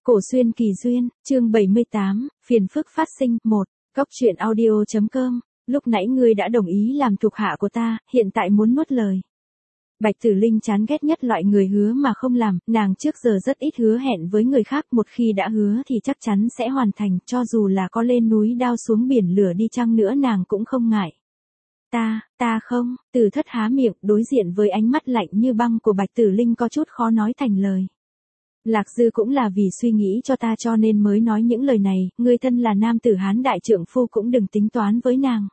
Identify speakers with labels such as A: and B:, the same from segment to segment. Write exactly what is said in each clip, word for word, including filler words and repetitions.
A: Cổ xuyên kỳ duyên, chương bảy mươi tám, phiền phức phát sinh, một, Cóc truyện audio chấm com, lúc nãy ngươi đã đồng ý làm thuộc hạ của ta, hiện tại muốn nuốt lời. Bạch Tử Linh chán ghét nhất loại người hứa mà không làm, nàng trước giờ rất ít hứa hẹn với người khác, một khi đã hứa thì chắc chắn sẽ hoàn thành, cho dù là có lên núi đao xuống biển lửa đi chăng nữa nàng cũng không ngại. Ta, ta không, Từ Thất há miệng, đối diện với ánh mắt lạnh như băng của Bạch Tử Linh có chút khó nói thành lời. Lạc Dư cũng là vì suy nghĩ cho ta cho nên mới nói những lời này, ngươi thân là nam tử Hán đại trượng phu cũng đừng tính toán với nàng.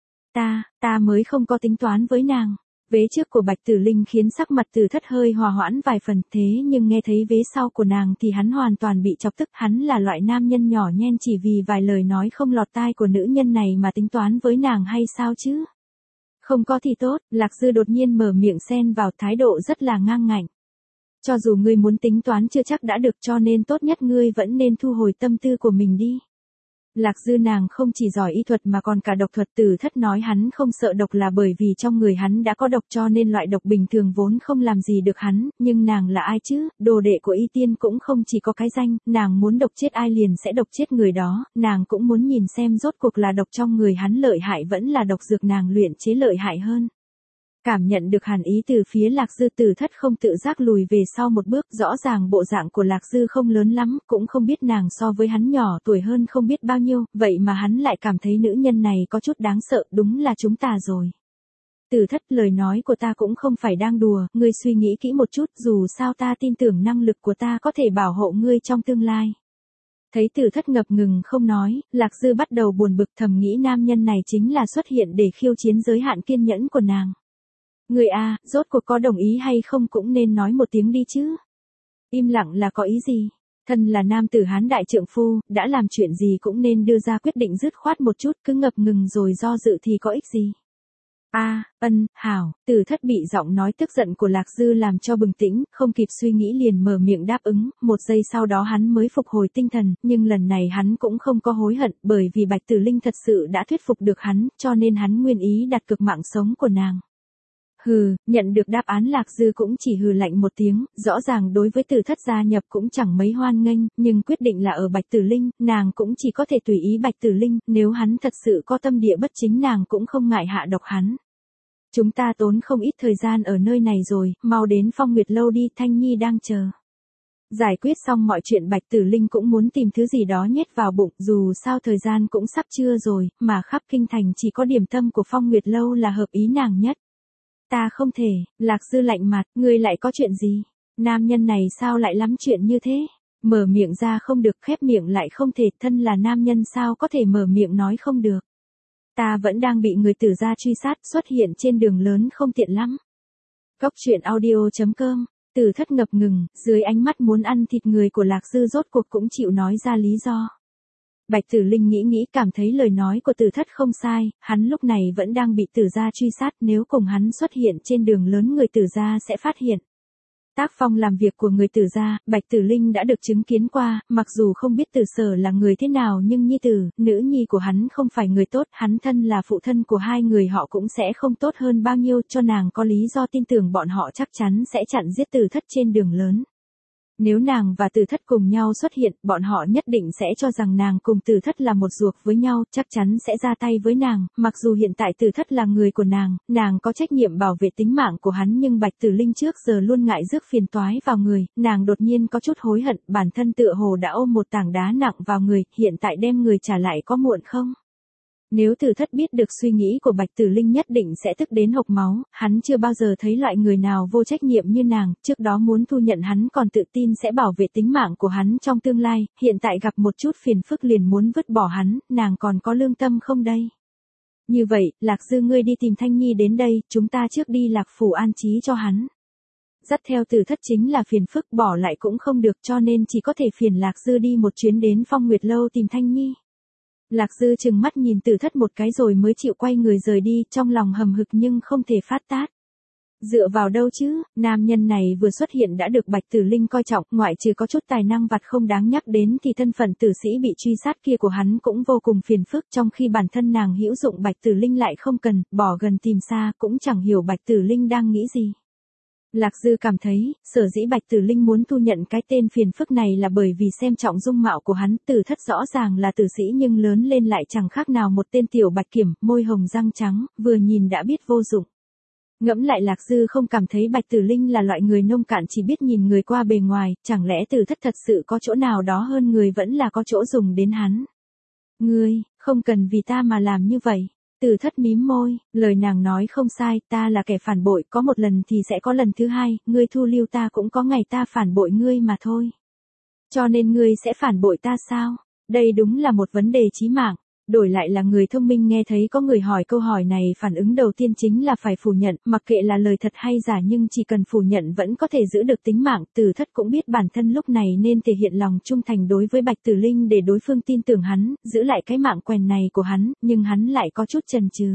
A: Ta, ta mới không có tính toán với nàng. Vế trước của Bạch Tử Linh khiến sắc mặt Từ Thất hơi hòa hoãn vài phần, thế nhưng nghe thấy vế sau của nàng thì hắn hoàn toàn bị chọc tức, hắn là loại nam nhân nhỏ nhen chỉ vì vài lời nói không lọt tai của nữ nhân này mà tính toán với nàng hay sao chứ? Không có thì tốt, Lạc Dư đột nhiên mở miệng xen vào, thái độ rất là ngang ngạnh. Cho dù ngươi muốn tính toán chưa chắc đã được, cho nên tốt nhất ngươi vẫn nên thu hồi tâm tư của mình đi. Lạc Dư nàng không chỉ giỏi y thuật mà còn cả độc thuật. Từ Thất nói hắn không sợ độc là bởi vì trong người hắn đã có độc, cho nên loại độc bình thường vốn không làm gì được hắn, nhưng nàng là ai chứ, đồ đệ của Y Tiên cũng không chỉ có cái danh, nàng muốn độc chết ai liền sẽ độc chết người đó, nàng cũng muốn nhìn xem rốt cuộc là độc trong người hắn lợi hại vẫn là độc dược nàng luyện chế lợi hại hơn. Cảm nhận được hàn ý từ phía Lạc Dư, Từ Thất không tự giác lùi về sau một bước, rõ ràng bộ dạng của Lạc Dư không lớn lắm, cũng không biết nàng so với hắn nhỏ tuổi hơn không biết bao nhiêu, vậy mà hắn lại cảm thấy nữ nhân này có chút đáng sợ, đúng là chúng ta rồi. Từ Thất, lời nói của ta cũng không phải đang đùa, ngươi suy nghĩ kỹ một chút, dù sao ta tin tưởng năng lực của ta có thể bảo hộ ngươi trong tương lai. Thấy Từ Thất ngập ngừng không nói, Lạc Dư bắt đầu buồn bực, thầm nghĩ nam nhân này chính là xuất hiện để khiêu chiến giới hạn kiên nhẫn của nàng. Người a, rốt cuộc có đồng ý hay không cũng nên nói một tiếng đi chứ. Im lặng là có ý gì? Thân là nam tử Hán đại trượng phu, đã làm chuyện gì cũng nên đưa ra quyết định dứt khoát một chút, cứ ngập ngừng rồi do dự thì có ích gì? A, à, ân, hảo. Từ Thất bị giọng nói tức giận của Lạc Dư làm cho bừng tỉnh, không kịp suy nghĩ liền mở miệng đáp ứng, một giây sau đó hắn mới phục hồi tinh thần, nhưng lần này hắn cũng không có hối hận, bởi vì Bạch Tử Linh thật sự đã thuyết phục được hắn, cho nên hắn nguyên ý đặt cược mạng sống của nàng. Hừ, nhận được đáp án Lạc Dư cũng chỉ hừ lạnh một tiếng, rõ ràng đối với Từ Thất gia nhập cũng chẳng mấy hoan nghênh, nhưng quyết định là ở Bạch Tử Linh, nàng cũng chỉ có thể tùy ý Bạch Tử Linh, nếu hắn thật sự có tâm địa bất chính nàng cũng không ngại hạ độc hắn. Chúng ta tốn không ít thời gian ở nơi này rồi, mau đến Phong Nguyệt lâu đi, Thanh Nhi đang chờ. Giải quyết xong mọi chuyện Bạch Tử Linh cũng muốn tìm thứ gì đó nhét vào bụng, dù sao thời gian cũng sắp trưa rồi, mà khắp kinh thành chỉ có điểm tâm của Phong Nguyệt lâu là hợp ý nàng nhất. Ta không thể, Lạc Dư lạnh mặt, ngươi lại có chuyện gì? Nam nhân này sao lại lắm chuyện như thế? Mở miệng ra không được, khép miệng lại không thể, thân là nam nhân sao có thể mở miệng nói không được? Ta vẫn đang bị người Tử gia truy sát, xuất hiện trên đường lớn không tiện lắm. Cóc truyện audio chấm com, Từ Thất ngập ngừng, dưới ánh mắt muốn ăn thịt người của Lạc Dư rốt cuộc cũng chịu nói ra lý do. Bạch Tử Linh nghĩ nghĩ cảm thấy lời nói của Từ Thất không sai, hắn lúc này vẫn đang bị Tử gia truy sát, nếu cùng hắn xuất hiện trên đường lớn người Tử gia sẽ phát hiện. Tác phong làm việc của người Tử gia, Bạch Tử Linh đã được chứng kiến qua, mặc dù không biết Tử Sở là người thế nào nhưng nhi tử, nữ nhi của hắn không phải người tốt, hắn thân là phụ thân của hai người họ cũng sẽ không tốt hơn bao nhiêu, cho nàng có lý do tin tưởng bọn họ chắc chắn sẽ chặn giết Tử Thất trên đường lớn. Nếu nàng và Từ Thất cùng nhau xuất hiện, bọn họ nhất định sẽ cho rằng nàng cùng Từ Thất là một ruột với nhau, chắc chắn sẽ ra tay với nàng, mặc dù hiện tại Từ Thất là người của nàng, nàng có trách nhiệm bảo vệ tính mạng của hắn nhưng Bạch Tử Linh trước giờ luôn ngại rước phiền toái vào người, nàng đột nhiên có chút hối hận, bản thân tựa hồ đã ôm một tảng đá nặng vào người, hiện tại đem người trả lại có muộn không? Nếu Từ Thất biết được suy nghĩ của Bạch Tử Linh nhất định sẽ tức đến hộc máu, hắn chưa bao giờ thấy loại người nào vô trách nhiệm như nàng, trước đó muốn thu nhận hắn còn tự tin sẽ bảo vệ tính mạng của hắn trong tương lai, hiện tại gặp một chút phiền phức liền muốn vứt bỏ hắn, nàng còn có lương tâm không đây? Như vậy, Lạc Dư ngươi đi tìm Thanh Nhi đến đây, chúng ta trước đi Lạc phủ an trí cho hắn. Dắt theo Từ Thất chính là phiền phức, bỏ lại cũng không được cho nên chỉ có thể phiền Lạc Dư đi một chuyến đến Phong Nguyệt lâu tìm Thanh Nhi. Lạc Dư trừng mắt nhìn Từ Thất một cái rồi mới chịu quay người rời đi, trong lòng hầm hực nhưng không thể phát tát. Dựa vào đâu chứ, nam nhân này vừa xuất hiện đã được Bạch Tử Linh coi trọng, ngoại trừ có chút tài năng vặt không đáng nhắc đến thì thân phận tử sĩ bị truy sát kia của hắn cũng vô cùng phiền phức, trong khi bản thân nàng hữu dụng Bạch Tử Linh lại không cần, bỏ gần tìm xa cũng chẳng hiểu Bạch Tử Linh đang nghĩ gì. Lạc Dư cảm thấy, sở dĩ Bạch Tử Linh muốn thu nhận cái tên phiền phức này là bởi vì xem trọng dung mạo của hắn, Tử Thất rõ ràng là tử sĩ nhưng lớn lên lại chẳng khác nào một tên tiểu bạch kiểm, môi hồng răng trắng, vừa nhìn đã biết vô dụng. Ngẫm lại Lạc Dư không cảm thấy Bạch Tử Linh là loại người nông cạn chỉ biết nhìn người qua bề ngoài, chẳng lẽ Tử Thất thật sự có chỗ nào đó hơn người vẫn là có chỗ dùng đến hắn. Ngươi, không cần vì ta mà làm như vậy. Tử Thất mím môi, lời nàng nói không sai, ta là kẻ phản bội, có một lần thì sẽ có lần thứ hai, ngươi thu lưu ta cũng có ngày ta phản bội ngươi mà thôi. Cho nên ngươi sẽ phản bội ta sao? Đây đúng là một vấn đề chí mạng. Đổi lại là người thông minh nghe thấy có người hỏi câu hỏi này phản ứng đầu tiên chính là phải phủ nhận, mặc kệ là lời thật hay giả nhưng chỉ cần phủ nhận vẫn có thể giữ được tính mạng. Tử Thất cũng biết bản thân lúc này nên thể hiện lòng trung thành đối với Bạch Tử Linh để đối phương tin tưởng hắn, giữ lại cái mạng quèn này của hắn, nhưng hắn lại có chút chần chừ.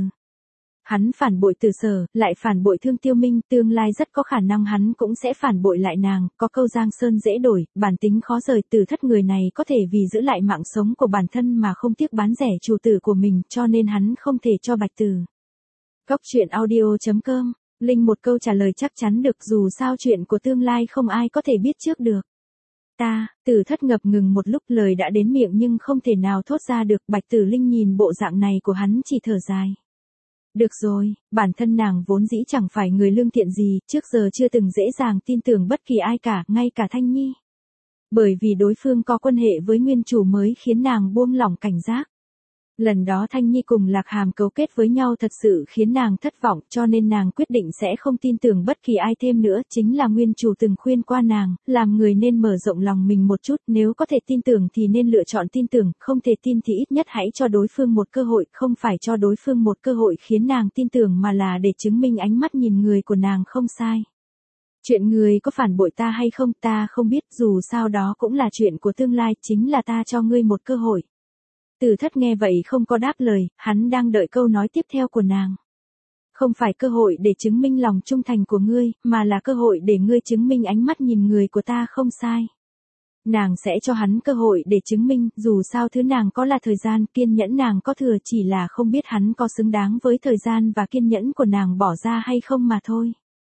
A: Hắn phản bội Từ Sở, lại phản bội Thương Tiêu Minh, tương lai rất có khả năng hắn cũng sẽ phản bội lại nàng, có câu Giang Sơn dễ đổi, bản tính khó rời. Tử Thất người này có thể vì giữ lại mạng sống của bản thân mà không tiếc bán rẻ chủ tử của mình, cho nên hắn không thể cho Bạch Tử. Góc truyện audio chấm com, Linh một câu trả lời chắc chắn được, dù sao chuyện của tương lai không ai có thể biết trước được. Ta, Tử Thất ngập ngừng một lúc, lời đã đến miệng nhưng không thể nào thốt ra được. Bạch Tử Linh nhìn bộ dạng này của hắn chỉ thở dài. Được rồi, bản thân nàng vốn dĩ chẳng phải người lương thiện gì, trước giờ chưa từng dễ dàng tin tưởng bất kỳ ai cả, ngay cả Thanh Nhi. Bởi vì đối phương có quan hệ với nguyên chủ mới khiến nàng buông lỏng cảnh giác. Lần đó Thanh Nhi cùng Lạc Hàm cấu kết với nhau thật sự khiến nàng thất vọng, cho nên nàng quyết định sẽ không tin tưởng bất kỳ ai thêm nữa. Chính là nguyên chủ từng khuyên qua nàng, làm người nên mở rộng lòng mình một chút, nếu có thể tin tưởng thì nên lựa chọn tin tưởng, không thể tin thì ít nhất hãy cho đối phương một cơ hội, không phải cho đối phương một cơ hội khiến nàng tin tưởng mà là để chứng minh ánh mắt nhìn người của nàng không sai. Chuyện người có phản bội ta hay không ta không biết, dù sao đó cũng là chuyện của tương lai, chính là ta cho ngươi một cơ hội. Tử Thất nghe vậy không có đáp lời, hắn đang đợi câu nói tiếp theo của nàng. Không phải cơ hội để chứng minh lòng trung thành của ngươi, mà là cơ hội để ngươi chứng minh ánh mắt nhìn người của ta không sai. Nàng sẽ cho hắn cơ hội để chứng minh, dù sao thứ nàng có là thời gian, kiên nhẫn nàng có thừa, chỉ là không biết hắn có xứng đáng với thời gian và kiên nhẫn của nàng bỏ ra hay không mà thôi.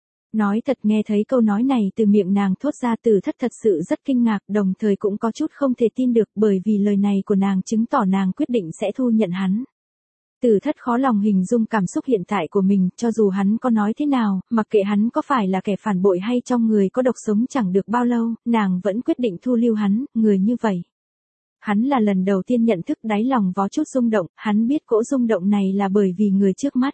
A: Nói thật, nghe thấy câu nói này từ miệng nàng thốt ra, Tử Thất thật sự rất kinh ngạc, đồng thời cũng có chút không thể tin được, bởi vì lời này của nàng chứng tỏ nàng quyết định sẽ thu nhận hắn. Tử Thất khó lòng hình dung cảm xúc hiện tại của mình, cho dù hắn có nói thế nào, mặc kệ hắn có phải là kẻ phản bội hay trong người có độc sống chẳng được bao lâu, nàng vẫn quyết định thu lưu hắn, người như vậy. Hắn là lần đầu tiên nhận thức đáy lòng có chút rung động, hắn biết cỗ rung động này là bởi vì người trước mắt.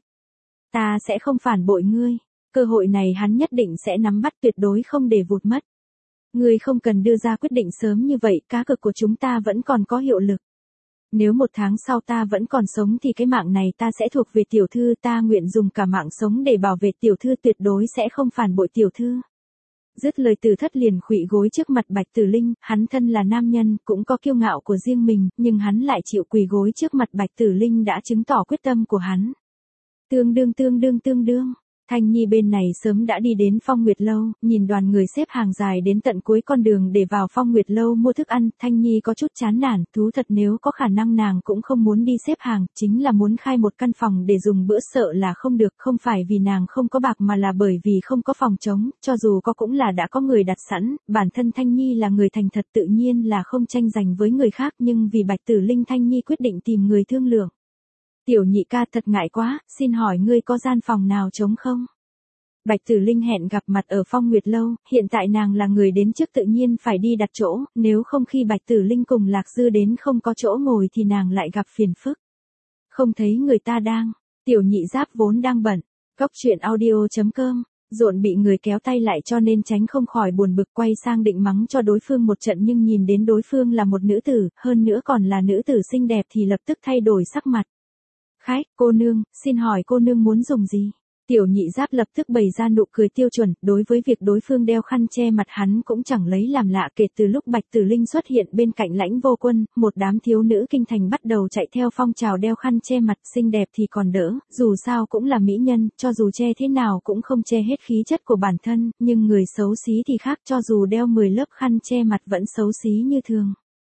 A: Ta sẽ không phản bội ngươi. Cơ hội này hắn nhất định sẽ nắm bắt, tuyệt đối không để vụt mất. Ngươi không cần đưa ra quyết định sớm như vậy, cá cược của chúng ta vẫn còn có hiệu lực. Nếu một tháng sau ta vẫn còn sống thì cái mạng này ta sẽ thuộc về tiểu thư, ta nguyện dùng cả mạng sống để bảo vệ tiểu thư, tuyệt đối sẽ không phản bội tiểu thư. Dứt lời Tử Thất liền khuỵu gối trước mặt Bạch Tử Linh, hắn thân là nam nhân, cũng có kiêu ngạo của riêng mình, nhưng hắn lại chịu quỳ gối trước mặt Bạch Tử Linh đã chứng tỏ quyết tâm của hắn. Tương đương tương đương tương đương. Thanh Nhi bên này sớm đã đi đến Phong Nguyệt Lâu, nhìn đoàn người xếp hàng dài đến tận cuối con đường để vào Phong Nguyệt Lâu mua thức ăn, Thanh Nhi có chút chán nản, thú thật nếu có khả năng nàng cũng không muốn đi xếp hàng, chính là muốn khai một căn phòng để dùng bữa sợ là không được, không phải vì nàng không có bạc mà là bởi vì không có phòng trống, cho dù có cũng là đã có người đặt sẵn, bản thân Thanh Nhi là người thành thật tự nhiên là không tranh giành với người khác, nhưng vì Bạch Tử Linh Thanh Nhi quyết định tìm người thương lượng. Tiểu nhị ca, thật ngại quá, xin hỏi ngươi có gian phòng nào trống không? Bạch Tử Linh hẹn gặp mặt ở Phong Nguyệt Lâu, hiện tại nàng là người đến trước tự nhiên phải đi đặt chỗ, nếu không khi Bạch Tử Linh cùng Lạc Dư đến không có chỗ ngồi thì nàng lại gặp phiền phức. Không thấy người ta đang, tiểu nhị giáp vốn đang bận, góc truyện audio chấm com, rộn bị người kéo tay lại cho nên tránh không khỏi buồn bực quay sang định mắng cho đối phương một trận nhưng nhìn đến đối phương là một nữ tử, hơn nữa còn là nữ tử xinh đẹp thì lập tức thay đổi sắc mặt. Khách, cô nương, xin hỏi cô nương muốn dùng gì? Tiểu nhị giáp lập tức bày ra nụ cười tiêu chuẩn, đối với việc đối phương đeo khăn che mặt hắn cũng chẳng lấy làm lạ. Kể từ lúc Bạch Tử Linh xuất hiện bên cạnh Lãnh Vô Quân, một đám thiếu nữ kinh thành bắt đầu chạy theo phong trào đeo khăn che mặt, xinh đẹp thì còn đỡ, dù sao cũng là mỹ nhân, cho dù che thế nào cũng không che hết khí chất của bản thân, nhưng người xấu xí thì khác, cho dù đeo mười lớp khăn che mặt vẫn xấu xí như thường.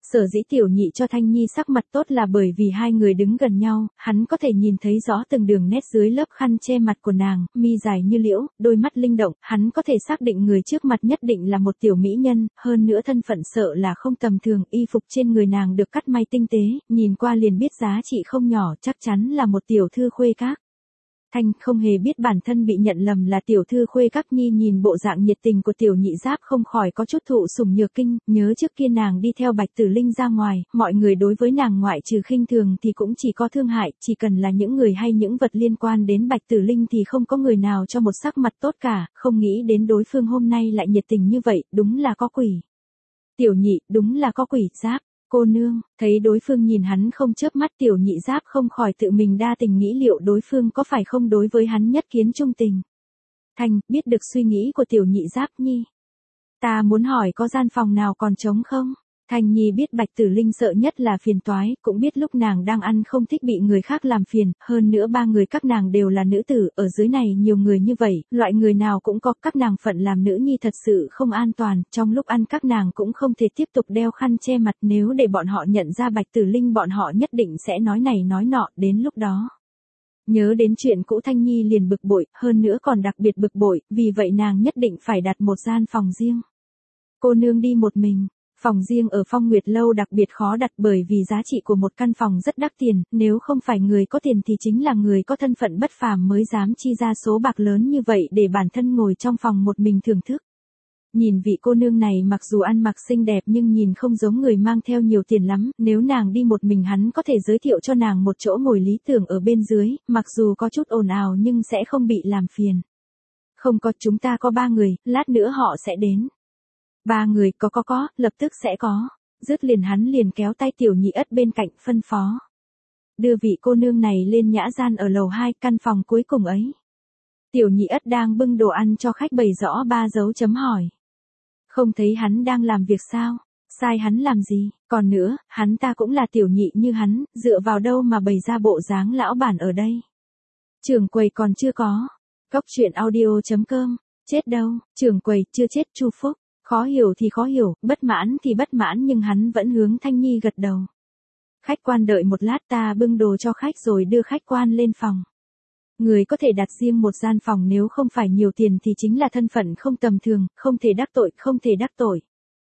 A: Sở dĩ tiểu nhị cho Thanh Nhi sắc mặt tốt là bởi vì hai người đứng gần nhau, hắn có thể nhìn thấy rõ từng đường nét dưới lớp khăn che mặt của nàng, mi dài như liễu, đôi mắt linh động, hắn có thể xác định người trước mặt nhất định là một tiểu mỹ nhân, hơn nữa thân phận sợ là không tầm thường, y phục trên người nàng được cắt may tinh tế, nhìn qua liền biết giá trị không nhỏ, chắc chắn là một tiểu thư khuê các. Thanh không hề biết bản thân bị nhận lầm là tiểu thư khuê các, nhi nhìn bộ dạng nhiệt tình của tiểu nhị giáp không khỏi có chút thụ sủng nhược kinh, nhớ trước kia nàng đi theo Bạch Tử Linh ra ngoài, mọi người đối với nàng ngoại trừ khinh thường thì cũng chỉ có thương hại, chỉ cần là những người hay những vật liên quan đến Bạch Tử Linh thì không có người nào cho một sắc mặt tốt cả, không nghĩ đến đối phương hôm nay lại nhiệt tình như vậy, đúng là có quỷ. Tiểu nhị, đúng là có quỷ. Giáp cô nương, thấy đối phương nhìn hắn không chớp mắt, tiểu nhị giáp không khỏi tự mình đa tình nghĩ liệu đối phương có phải không đối với hắn nhất kiến trung tình. Thanh, biết được suy nghĩ của tiểu nhị giáp nhi. Ta muốn hỏi có gian phòng nào còn trống không? Thanh Nhi biết Bạch Tử Linh sợ nhất là phiền toái, cũng biết lúc nàng đang ăn không thích bị người khác làm phiền, hơn nữa ba người các nàng đều là nữ tử, ở dưới này nhiều người như vậy, loại người nào cũng có, các nàng phận làm nữ nhi thật sự không an toàn, trong lúc ăn các nàng cũng không thể tiếp tục đeo khăn che mặt, nếu để bọn họ nhận ra Bạch Tử Linh bọn họ nhất định sẽ nói này nói nọ, đến lúc đó. Nhớ đến chuyện cũ Thanh Nhi liền bực bội, hơn nữa còn đặc biệt bực bội, vì vậy nàng nhất định phải đặt một gian phòng riêng. Cô nương đi một mình. Phòng riêng ở Phong Nguyệt Lâu đặc biệt khó đặt bởi vì giá trị của một căn phòng rất đắt tiền, nếu không phải người có tiền thì chính là người có thân phận bất phàm mới dám chi ra số bạc lớn như vậy để bản thân ngồi trong phòng một mình thưởng thức. Nhìn vị cô nương này mặc dù ăn mặc xinh đẹp nhưng nhìn không giống người mang theo nhiều tiền lắm, nếu nàng đi một mình hắn có thể giới thiệu cho nàng một chỗ ngồi lý tưởng ở bên dưới, mặc dù có chút ồn ào nhưng sẽ không bị làm phiền. Không có, chúng ta có ba người, lát nữa họ sẽ đến. Ba người, có có có, lập tức sẽ có. Dứt liền hắn liền kéo tay tiểu nhị ất bên cạnh phân phó. Đưa vị cô nương này lên nhã gian ở lầu hai, căn phòng cuối cùng ấy. Tiểu nhị ất đang bưng đồ ăn cho khách bày rõ ba dấu chấm hỏi. Không thấy hắn đang làm việc sao? Sai hắn làm gì? Còn nữa, hắn ta cũng là tiểu nhị như hắn, dựa vào đâu mà bày ra bộ dáng lão bản ở đây? Trưởng quầy còn chưa có. Cóc truyện audio chấm com. Chết đâu? Trưởng quầy chưa chết. Chu Phúc. Khó hiểu thì khó hiểu, bất mãn thì bất mãn nhưng hắn vẫn hướng Thanh Nhi gật đầu. Khách quan đợi một lát, ta bưng đồ cho khách rồi đưa khách quan lên phòng. Người có thể đặt riêng một gian phòng nếu không phải nhiều tiền thì chính là thân phận không tầm thường, không thể đắc tội, không thể đắc tội.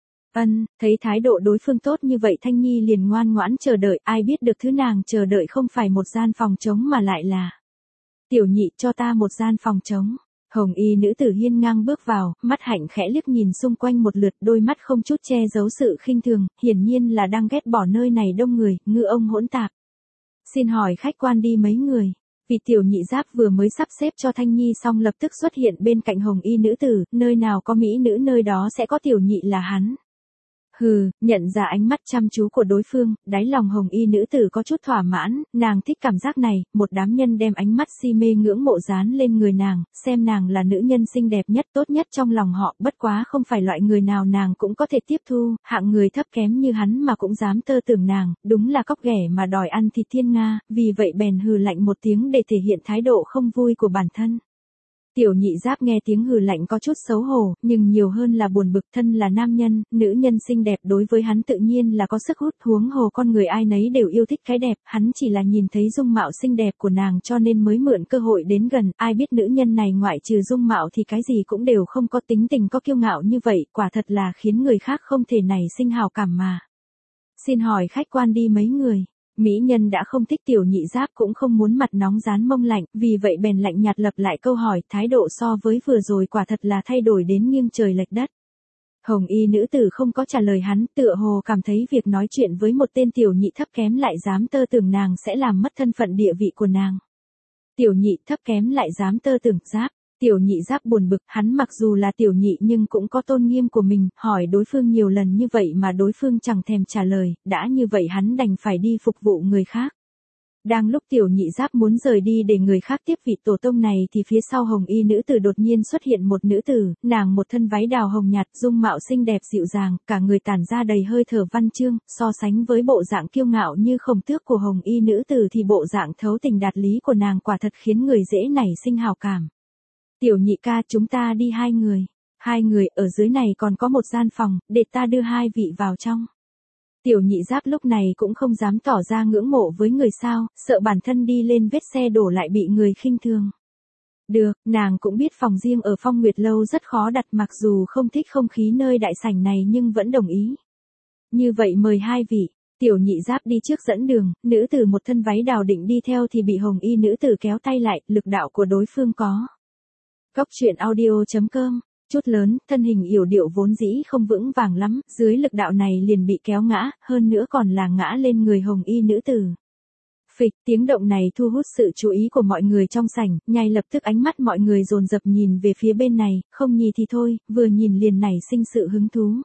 A: Ân, thấy thái độ đối phương tốt như vậy Thanh Nhi liền ngoan ngoãn chờ đợi, ai biết được thứ nàng chờ đợi không phải một gian phòng trống mà lại là. Tiểu nhị, cho ta một gian phòng trống. Hồng y nữ tử hiên ngang bước vào, mắt hạnh khẽ liếc nhìn xung quanh một lượt, đôi mắt không chút che giấu sự khinh thường, hiển nhiên là đang ghét bỏ nơi này đông người, ngư ông hỗn tạp. Xin hỏi khách quan đi mấy người? Vị tiểu nhị giáp vừa mới sắp xếp cho Thanh Nhi xong lập tức xuất hiện bên cạnh hồng y nữ tử, nơi nào có mỹ nữ nơi đó sẽ có tiểu nhị là hắn. Hừ, nhận ra ánh mắt chăm chú của đối phương, đáy lòng hồng y nữ tử có chút thỏa mãn, nàng thích cảm giác này, một đám nhân đem ánh mắt si mê ngưỡng mộ dán lên người nàng, xem nàng là nữ nhân xinh đẹp nhất tốt nhất trong lòng họ, bất quá không phải loại người nào nàng cũng có thể tiếp thu, hạng người thấp kém như hắn mà cũng dám tơ tưởng nàng, đúng là cóc ghẻ mà đòi ăn thịt thiên nga, vì vậy bèn hừ lạnh một tiếng để thể hiện thái độ không vui của bản thân. Tiểu nhị giáp nghe tiếng hừ lạnh có chút xấu hổ, nhưng nhiều hơn là buồn bực, thân là nam nhân, nữ nhân xinh đẹp đối với hắn tự nhiên là có sức hút, huống hồ con người ai nấy đều yêu thích cái đẹp, hắn chỉ là nhìn thấy dung mạo xinh đẹp của nàng cho nên mới mượn cơ hội đến gần, ai biết nữ nhân này ngoại trừ dung mạo thì cái gì cũng đều không có, tính tình có kiêu ngạo như vậy, quả thật là khiến người khác không thể nảy sinh hào cảm mà. Xin hỏi khách quan đi mấy người? Mỹ nhân đã không thích tiểu nhị giáp cũng không muốn mặt nóng rán mông lạnh, vì vậy bèn lạnh nhạt lặp lại câu hỏi, thái độ so với vừa rồi quả thật là thay đổi đến nghiêng trời lệch đất. Hồng y nữ tử không có trả lời hắn, tựa hồ cảm thấy việc nói chuyện với một tên tiểu nhị thấp kém lại dám tơ tưởng nàng sẽ làm mất thân phận địa vị của nàng. Tiểu nhị thấp kém lại dám tơ tưởng giáp. Tiểu nhị giáp buồn bực, hắn mặc dù là tiểu nhị nhưng cũng có tôn nghiêm của mình, hỏi đối phương nhiều lần như vậy mà đối phương chẳng thèm trả lời, đã như vậy hắn đành phải đi phục vụ người khác. Đang lúc tiểu nhị giáp muốn rời đi để người khác tiếp vị tổ tông này thì phía sau hồng y nữ tử đột nhiên xuất hiện một nữ tử, nàng một thân váy đào hồng nhạt, dung mạo xinh đẹp dịu dàng, cả người tản ra đầy hơi thở văn chương, so sánh với bộ dạng kiêu ngạo như khổng tước của hồng y nữ tử thì bộ dạng thấu tình đạt lý của nàng quả thật khiến người dễ nảy sinh hào cảm. Tiểu nhị ca, chúng ta đi hai người. Hai người, ở dưới này còn có một gian phòng, để ta đưa hai vị vào trong. Tiểu nhị giáp lúc này cũng không dám tỏ ra ngưỡng mộ với người sao, sợ bản thân đi lên vết xe đổ lại bị người khinh thường. Được, nàng cũng biết phòng riêng ở Phong Nguyệt Lâu rất khó đặt, mặc dù không thích không khí nơi đại sảnh này nhưng vẫn đồng ý. Như vậy mời hai vị. Tiểu nhị giáp đi trước dẫn đường, nữ tử một thân váy đào định đi theo thì bị hồng y nữ tử kéo tay lại, lực đạo của đối phương có. Cốc truyện audio chấm com, chút lớn, thân hình yểu điệu vốn dĩ không vững vàng lắm, dưới lực đạo này liền bị kéo ngã, hơn nữa còn là ngã lên người hồng y nữ tử. Phịch, tiếng động này thu hút sự chú ý của mọi người trong sảnh, ngay lập tức ánh mắt mọi người dồn dập nhìn về phía bên này, không nhìn thì thôi, vừa nhìn liền nảy sinh sự hứng thú.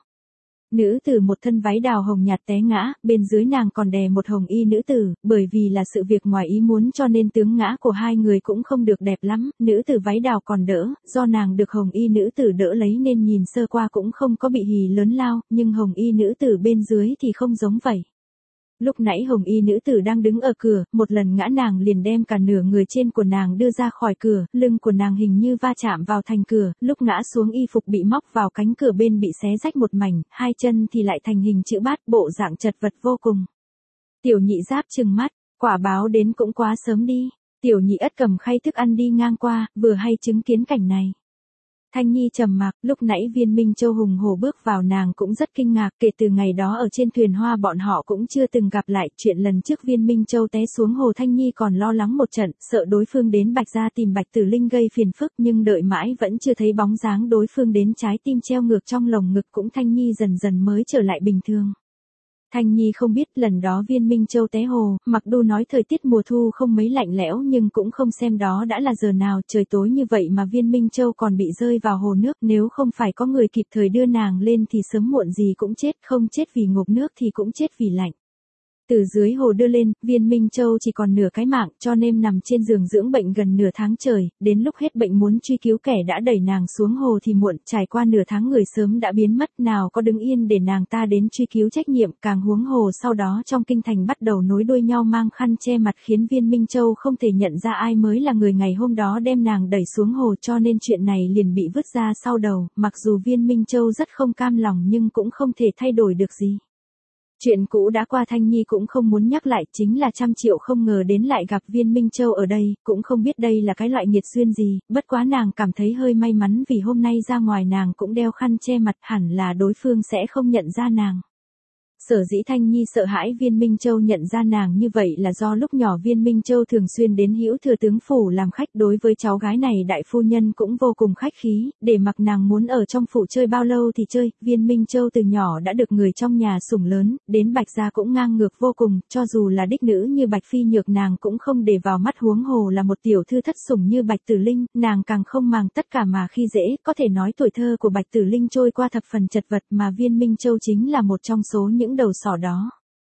A: Nữ tử một thân váy đào hồng nhạt té ngã, bên dưới nàng còn đè một hồng y nữ tử, bởi vì là sự việc ngoài ý muốn cho nên tướng ngã của hai người cũng không được đẹp lắm, nữ tử váy đào còn đỡ, do nàng được hồng y nữ tử đỡ lấy nên nhìn sơ qua cũng không có bị hì lớn lao, nhưng hồng y nữ tử bên dưới thì không giống vậy. Lúc nãy hồng y nữ tử đang đứng ở cửa, một lần ngã nàng liền đem cả nửa người trên của nàng đưa ra khỏi cửa, lưng của nàng hình như va chạm vào thành cửa, lúc ngã xuống y phục bị móc vào cánh cửa bên bị xé rách một mảnh, hai chân thì lại thành hình chữ bát, bộ dạng chật vật vô cùng. Tiểu nhị giáp trừng mắt, quả báo đến cũng quá sớm đi. Tiểu nhị ất cầm khay thức ăn đi ngang qua, vừa hay chứng kiến cảnh này. Thanh Nhi trầm mặc, lúc nãy Viên Minh Châu hùng hổ bước vào nàng cũng rất kinh ngạc, kể từ ngày đó ở trên thuyền hoa bọn họ cũng chưa từng gặp lại, chuyện lần trước Viên Minh Châu té xuống hồ Thanh Nhi còn lo lắng một trận, sợ đối phương đến Bạch gia tìm Bạch Tử Linh gây phiền phức, nhưng đợi mãi vẫn chưa thấy bóng dáng đối phương đến, trái tim treo ngược trong lồng ngực cũng Thanh Nhi dần dần mới trở lại bình thường. Thanh Nhi không biết lần đó Viên Minh Châu té hồ, mặc dù nói thời tiết mùa thu không mấy lạnh lẽo nhưng cũng không xem đó đã là giờ nào, trời tối như vậy mà Viên Minh Châu còn bị rơi vào hồ nước, nếu không phải có người kịp thời đưa nàng lên thì sớm muộn gì cũng chết, không chết vì ngộp nước thì cũng chết vì lạnh. Từ dưới hồ đưa lên, Viên Minh Châu chỉ còn nửa cái mạng, cho nên nằm trên giường dưỡng bệnh gần nửa tháng trời, đến lúc hết bệnh muốn truy cứu kẻ đã đẩy nàng xuống hồ thì muộn, trải qua nửa tháng người sớm đã biến mất, nào có đứng yên để nàng ta đến truy cứu trách nhiệm, càng huống hồ sau đó trong kinh thành bắt đầu nối đuôi nhau mang khăn che mặt khiến Viên Minh Châu không thể nhận ra ai mới là người ngày hôm đó đem nàng đẩy xuống hồ, cho nên chuyện này liền bị vứt ra sau đầu, mặc dù Viên Minh Châu rất không cam lòng nhưng cũng không thể thay đổi được gì. Chuyện cũ đã qua Thanh Nhi cũng không muốn nhắc lại, chính là trăm triệu không ngờ đến lại gặp Viên Minh Châu ở đây, cũng không biết đây là cái loại nghiệt duyên gì, bất quá nàng cảm thấy hơi may mắn vì hôm nay ra ngoài nàng cũng đeo khăn che mặt, hẳn là đối phương sẽ không nhận ra nàng. Sở dĩ Thanh Nhi sợ hãi Viên Minh Châu nhận ra nàng như vậy là do lúc nhỏ Viên Minh Châu thường xuyên đến Hữu Thừa tướng phủ làm khách, đối với cháu gái này đại phu nhân cũng vô cùng khách khí, để mặc nàng muốn ở trong phủ chơi bao lâu thì chơi, Viên Minh Châu từ nhỏ đã được người trong nhà sủng lớn, đến Bạch gia cũng ngang ngược vô cùng, cho dù là đích nữ như Bạch Phi Nhược nàng cũng không để vào mắt, huống hồ là một tiểu thư thất sủng như Bạch Tử Linh, nàng càng không màng tất cả mà khi dễ, có thể nói tuổi thơ của Bạch Tử Linh trôi qua thập phần chật vật mà Viên Minh Châu chính là một trong số những đầu sỏ đó.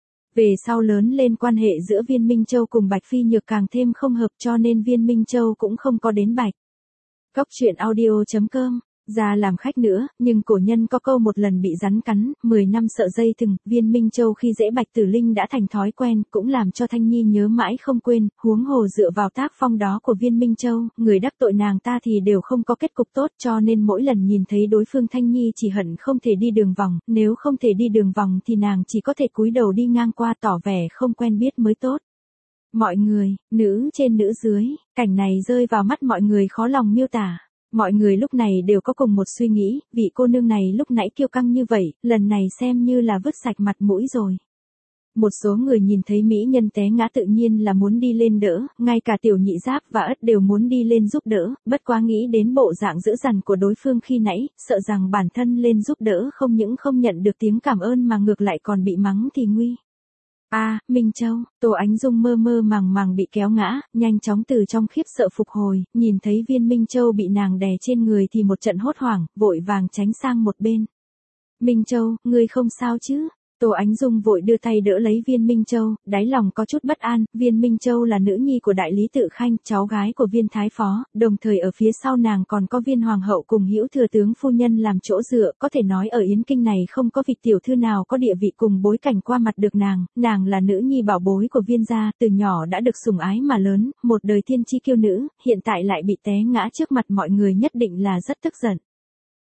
A: Về sau lớn lên quan hệ giữa Viên Minh Châu cùng Bạch Phi Nhược càng thêm không hợp cho nên Viên Minh Châu cũng không có đến Bạch. Cốc truyện audio chấm com, ra làm khách nữa, nhưng cổ nhân có câu một lần bị rắn cắn, mười năm sợ dây thừng, Viên Minh Châu khi dễ Bạch Tử Linh đã thành thói quen, cũng làm cho Thanh Nhi nhớ mãi không quên, huống hồ dựa vào tác phong đó của Viên Minh Châu, người đắc tội nàng ta thì đều không có kết cục tốt, cho nên mỗi lần nhìn thấy đối phương Thanh Nhi chỉ hận không thể đi đường vòng, nếu không thể đi đường vòng thì nàng chỉ có thể cúi đầu đi ngang qua tỏ vẻ không quen biết mới tốt. Mọi người, nữ trên nữ dưới, cảnh này rơi vào mắt mọi người khó lòng miêu tả. Mọi người lúc này đều có cùng một suy nghĩ, vị cô nương này lúc nãy kiêu căng như vậy, lần này xem như là vứt sạch mặt mũi rồi. Một số người nhìn thấy mỹ nhân té ngã tự nhiên là muốn đi lên đỡ, ngay cả tiểu nhị giáp và ất đều muốn đi lên giúp đỡ, bất quá nghĩ đến bộ dạng dữ dằn của đối phương khi nãy, sợ rằng bản thân lên giúp đỡ không những không nhận được tiếng cảm ơn mà ngược lại còn bị mắng thì nguy. A, à, Minh Châu, Tô Ánh Dung mơ mơ màng màng bị kéo ngã, nhanh chóng từ trong khiếp sợ phục hồi, nhìn thấy Viên Minh Châu bị nàng đè trên người thì một trận hốt hoảng, vội vàng tránh sang một bên. Minh Châu, ngươi không sao chứ? Tô Ánh Dung vội đưa tay đỡ lấy Viên Minh Châu, đáy lòng có chút bất an, Viên Minh Châu là nữ nhi của đại lý Tự Khanh, cháu gái của Viên Thái Phó, đồng thời ở phía sau nàng còn có Viên Hoàng hậu cùng Hữu Thừa tướng phu nhân làm chỗ dựa, có thể nói ở Yến Kinh này không có vị tiểu thư nào có địa vị cùng bối cảnh qua mặt được nàng, nàng là nữ nhi bảo bối của Viên gia, từ nhỏ đã được sủng ái mà lớn, một đời thiên chi kiêu nữ, hiện tại lại bị té ngã trước mặt mọi người nhất định là rất tức giận.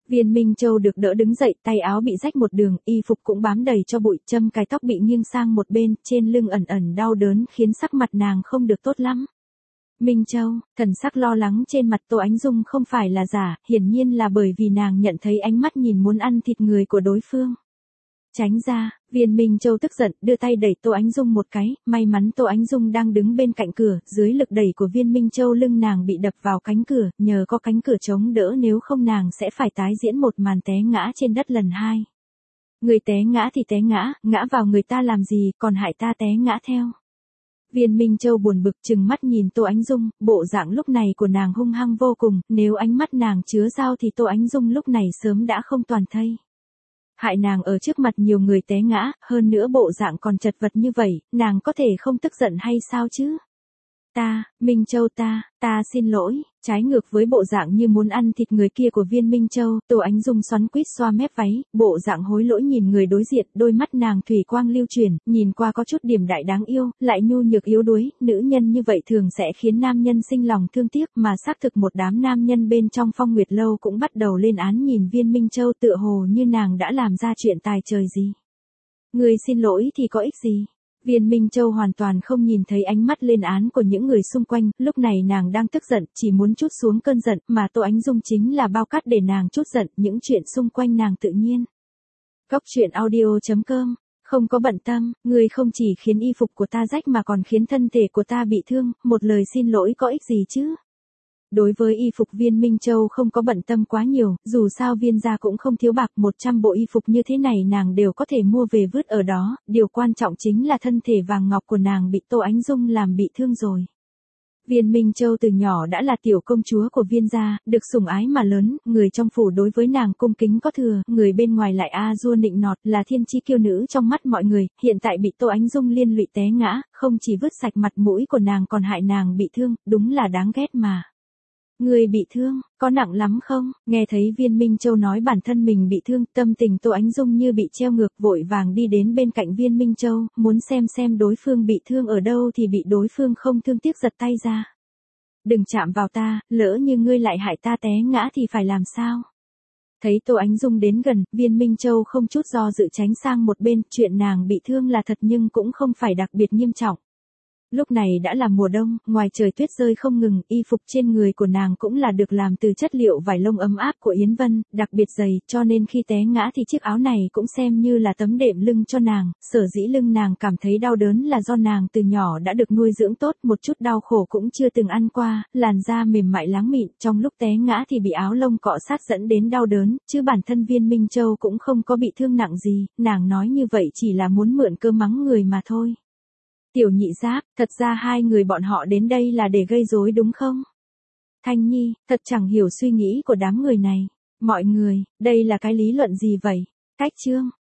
A: Viên Minh Châu được đỡ đứng dậy, tay áo bị rách một đường, y phục cũng bám đầy cho bụi, châm cài tóc bị nghiêng sang một bên, trên lưng ẩn ẩn đau đớn khiến sắc mặt nàng không được tốt lắm. Minh Châu, thần sắc lo lắng trên mặt Tô Ánh Dung không phải là giả, hiển nhiên là bởi vì nàng nhận thấy ánh mắt nhìn muốn ăn thịt người của đối phương. Tránh ra, Viên Minh Châu tức giận, đưa tay đẩy Tô Ánh Dung một cái, may mắn Tô Ánh Dung đang đứng bên cạnh cửa, dưới lực đẩy của Viên Minh Châu lưng nàng bị đập vào cánh cửa, nhờ có cánh cửa chống đỡ nếu không nàng sẽ phải tái diễn một màn té ngã trên đất lần hai. Người té ngã thì té ngã, ngã vào người ta làm gì, còn hại ta té ngã theo. Viên Minh Châu buồn bực chừng mắt nhìn Tô Ánh Dung, bộ dạng lúc này của nàng hung hăng vô cùng, nếu ánh mắt nàng chứa dao thì Tô Ánh Dung lúc này sớm đã không toàn thây. Hại nàng ở trước mặt nhiều người té ngã, hơn nữa bộ dạng còn chật vật như vậy, nàng có thể không tức giận hay sao chứ? Ta, Minh Châu ta, ta xin lỗi, trái ngược với bộ dạng như muốn ăn thịt người kia của Viên Minh Châu, Tô Ánh Dung xoắn quýt xoa mép váy, bộ dạng hối lỗi nhìn người đối diện, đôi mắt nàng thủy quang lưu chuyển, nhìn qua có chút điểm đại đáng yêu, lại nhu nhược yếu đuối, nữ nhân như vậy thường sẽ khiến nam nhân sinh lòng thương tiếc, mà xác thực một đám nam nhân bên trong Phong Nguyệt Lâu cũng bắt đầu lên án nhìn Viên Minh Châu tựa hồ như nàng đã làm ra chuyện tài trời gì. Người xin lỗi thì có ích gì? Viên Minh Châu hoàn toàn không nhìn thấy ánh mắt lên án của những người xung quanh, lúc này nàng đang tức giận, chỉ muốn trút xuống cơn giận, mà Tô Ánh Dung chính là bao cát để nàng trút giận, những chuyện xung quanh nàng tự nhiên. Cóc truyện audio chấm com, không có bận tâm, người không chỉ khiến y phục của ta rách mà còn khiến thân thể của ta bị thương, một lời xin lỗi có ích gì chứ? Đối với y phục Viên Minh Châu không có bận tâm quá nhiều, dù sao Viên gia cũng không thiếu bạc, một trăm bộ y phục như thế này nàng đều có thể mua về vứt ở đó, điều quan trọng chính là thân thể vàng ngọc của nàng bị Tô Ánh Dung làm bị thương rồi. Viên Minh Châu từ nhỏ đã là tiểu công chúa của Viên gia, được sủng ái mà lớn, người trong phủ đối với nàng cung kính có thừa, người bên ngoài lại a dua nịnh nọt, là thiên chi kiêu nữ trong mắt mọi người, hiện tại bị Tô Ánh Dung liên lụy té ngã, không chỉ vứt sạch mặt mũi của nàng còn hại nàng bị thương, đúng là đáng ghét mà. Người bị thương, có nặng lắm không? Nghe thấy Viên Minh Châu nói bản thân mình bị thương, tâm tình Tô Ánh Dung như bị treo ngược, vội vàng đi đến bên cạnh Viên Minh Châu, muốn xem xem đối phương bị thương ở đâu thì bị đối phương không thương tiếc giật tay ra. Đừng chạm vào ta, lỡ như ngươi lại hại ta té ngã thì phải làm sao? Thấy Tô Ánh Dung đến gần, Viên Minh Châu không chút do dự tránh sang một bên, chuyện nàng bị thương là thật nhưng cũng không phải đặc biệt nghiêm trọng. Lúc này đã là mùa đông, ngoài trời tuyết rơi không ngừng, y phục trên người của nàng cũng là được làm từ chất liệu vải lông ấm áp của Yến Vân, đặc biệt dày, cho nên khi té ngã thì chiếc áo này cũng xem như là tấm đệm lưng cho nàng, sở dĩ lưng nàng cảm thấy đau đớn là do nàng từ nhỏ đã được nuôi dưỡng tốt, một chút đau khổ cũng chưa từng ăn qua, làn da mềm mại láng mịn, trong lúc té ngã thì bị áo lông cọ sát dẫn đến đau đớn, chứ bản thân Viên Minh Châu cũng không có bị thương nặng gì, nàng nói như vậy chỉ là muốn mượn cơ mắng người mà thôi. Tiểu Nhị Giáp, thật ra hai người bọn họ đến đây là để gây rối đúng không? Thanh Nhi, thật chẳng hiểu suy nghĩ của đám người này. Mọi người, đây là cái lý luận gì vậy? Cách chương,